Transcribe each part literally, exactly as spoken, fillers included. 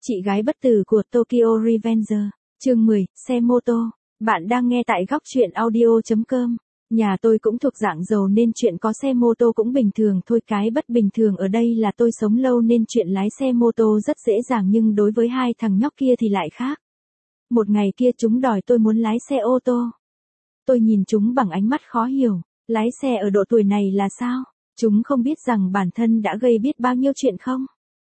Chị gái bất tử của Tokyo Revenger, chương mười, xe mô tô. Bạn đang nghe tại góc truyện audio chấm com. Nhà tôi cũng thuộc dạng giàu nên chuyện có xe mô tô cũng bình thường thôi, cái bất bình thường ở đây là tôi sống lâu nên chuyện lái xe mô tô rất dễ dàng, nhưng đối với hai thằng nhóc kia thì lại khác. Một ngày kia chúng đòi tôi muốn lái xe ô tô. Tôi nhìn chúng bằng ánh mắt khó hiểu, lái xe ở độ tuổi này là sao? Chúng không biết rằng bản thân đã gây biết bao nhiêu chuyện không?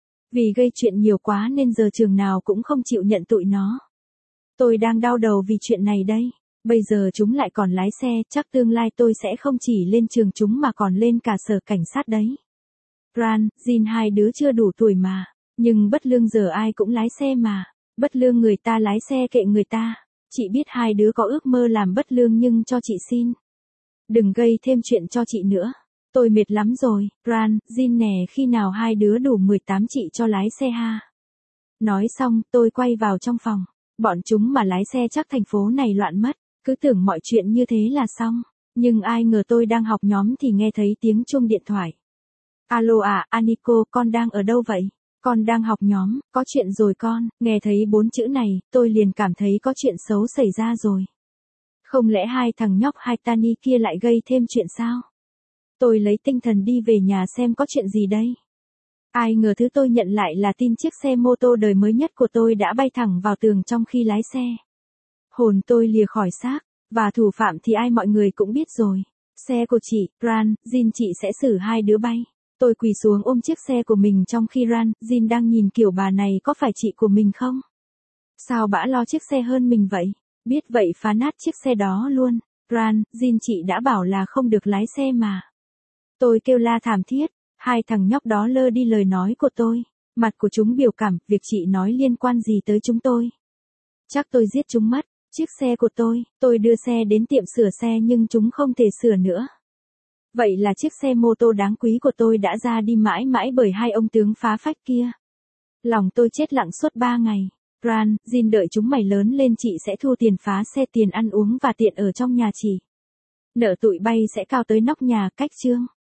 Vì gây chuyện nhiều quá nên giờ trường nào cũng không chịu nhận tụi nó. Tôi đang đau đầu vì chuyện này đây. Bây giờ chúng lại còn lái xe, chắc tương lai tôi sẽ không chỉ lên trường chúng mà còn lên cả sở cảnh sát đấy. Ran, Jin hai đứa chưa đủ tuổi mà. Nhưng bất lương giờ ai cũng lái xe mà. Bất lương người ta lái xe kệ người ta. Chị biết hai đứa có ước mơ làm bất lương nhưng cho chị xin. Đừng gây thêm chuyện cho chị nữa. Tôi mệt lắm rồi, Ran, Jin nè, khi nào hai đứa đủ mười tám chị cho lái xe ha. Nói xong, tôi quay vào trong phòng. Bọn chúng mà lái xe chắc thành phố này loạn mất, cứ tưởng mọi chuyện như thế là xong. Nhưng ai ngờ tôi đang học nhóm thì nghe thấy tiếng chuông điện thoại. Alo à, Aniko, con đang ở đâu vậy? Con đang học nhóm, có chuyện rồi con. Nghe thấy bốn chữ này, tôi liền cảm thấy có chuyện xấu xảy ra rồi. Không lẽ hai thằng nhóc Haitani kia lại gây thêm chuyện sao? Tôi lấy tinh thần đi về nhà xem có chuyện gì đây. Ai ngờ thứ tôi nhận lại là tin chiếc xe mô tô đời mới nhất của tôi đã bay thẳng vào tường trong khi lái xe. Hồn tôi lìa khỏi xác, và thủ phạm thì ai mọi người cũng biết rồi. Xe của chị, Ran, Jin, chị sẽ xử hai đứa bay. Tôi quỳ xuống ôm chiếc xe của mình trong khi Ran, Jin đang nhìn kiểu bà này có phải chị của mình không? Sao bả lo chiếc xe hơn mình vậy? Biết vậy phá nát chiếc xe đó luôn. Ran, Jin, chị đã bảo là không được lái xe mà. Tôi kêu la thảm thiết, hai thằng nhóc đó lơ đi lời nói của tôi, mặt của chúng biểu cảm, việc chị nói liên quan gì tới chúng tôi. Chắc tôi giết chúng mất, chiếc xe của tôi, tôi đưa xe đến tiệm sửa xe nhưng chúng không thể sửa nữa. Vậy là chiếc xe mô tô đáng quý của tôi đã ra đi mãi mãi bởi hai ông tướng phá phách kia. Lòng tôi chết lặng suốt ba ngày. Ran, Jin, đợi chúng mày lớn lên chị sẽ thu tiền phá xe, tiền ăn uống và tiện ở trong nhà chị. Nợ tụi bay sẽ cao tới nóc nhà, cách chương.